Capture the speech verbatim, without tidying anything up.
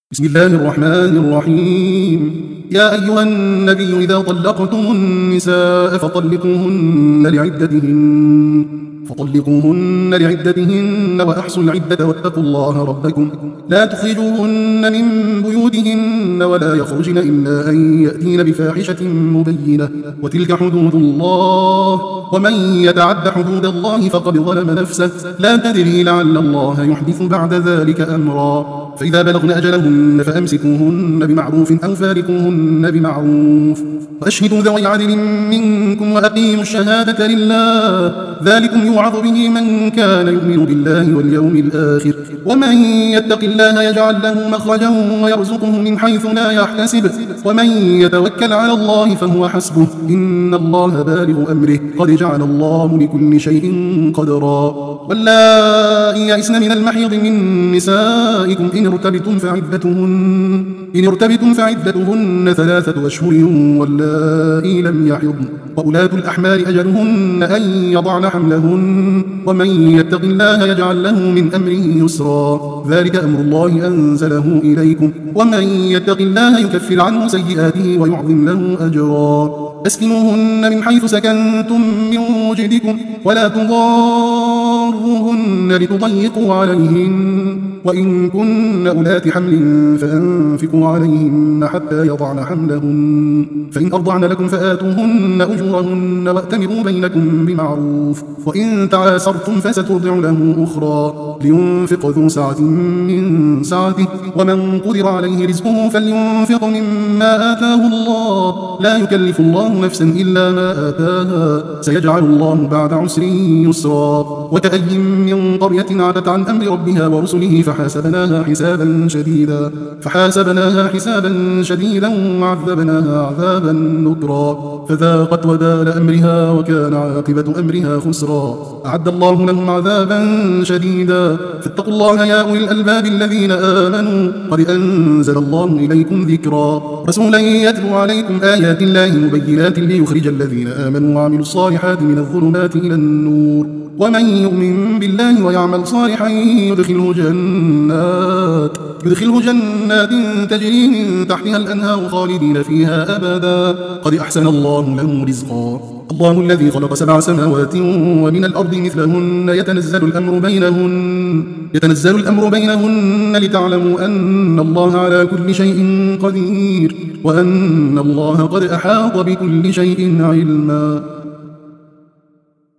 بسم الله الرحمن الرحيم. يا أيها النبي إذا طلقتم النساء فطلقوهن لعدتهن فطلقوهن لعدتهن وأحصوا العدة واتقوا الله ربكم لا تخرجوهن من بيوتهن ولا يخرجن إلا أن يأتين بفاحشة مبينة وتلك حدود الله ومن يتعد حدود الله فقد ظلم نفسه لا تدري لعل الله يحدث بعد ذلك أمرا. فإذا بلغن أجلهن فأمسكوهن بمعروف أو فارقوهن بمعروف وأشهدوا ذوي عدل منكم وأقيموا الشهادة لله ذلكم يوعظ به من كان يؤمن بالله واليوم الآخر ومن يتق الله يجعل له مخرجا ويرزقه من حيث لا يحتسب ومن يتوكل على الله فهو حسبه إن الله بالغ أمره قد جعل الله لكل شيء قدرا. واللائي يئسن من المحيض من نسائكم إن ارتبتم فعدتهن إن ارتبتم فعدتهن ثلاثة أشهر واللائي لم يحضن وأولاة الأحمال أجلهن أن يضعن حملهن ومن يتق الله يجعل له من أمره يسرا ذلك أمر الله أنزله إليكم ومن يتق الله يكفر عنه سيئاته ويعظم له أجرا. أسكنوهن من حيث سكنتم من وجدكم ولا تضاروهن لتضيقوا عليهن وإن كن أولات حمل فأنفقوا عليهن حتى يضعن حملهن فإن أرضعن لكم فآتوهن أجورهن وأتمروا بينكم بمعروف وإن تعاسرتم فسترضع له أخرى لينفق ذو سعة من سعته ومن قدر عليه رزقه فلينفق مما آتاه الله لا يكلف الله نفسا إلا ما آتاها سيجعل الله بعد عسر يسرا. وكأي من قرية عتت عن أمر ربها ورسله فحاسبناها حسابا شديدا فحاسبناها حسابا شديدا وعذبناها عذابا نكرا فذاقت وبال أمرها وكان عاقبة أمرها خسرا. أعد الله لهم عذابا شديدا فاتقوا الله يا أولي الألباب الذين آمنوا قد أنزل الله إليكم ذكرا رسولا يتلو عليكم آيات الله مبينات ليخرج الذين آمنوا وعملوا الصالحات من الظلمات إلى النور ومن يؤمن بالله ويعمل صالحا يدخله جنات يدخله جنات تجري من تحتها الأنهار خالدين فيها أبدا قد أحسن الله له رزقا. الله الذي خلق سبع سماوات ومن الأرض مثلهن يتنزل الأمر بينهن يتنزل الأمر بينهن لتعلموا أن الله على كل شيء قدير وأن الله قد أحاط بكل شيء علما.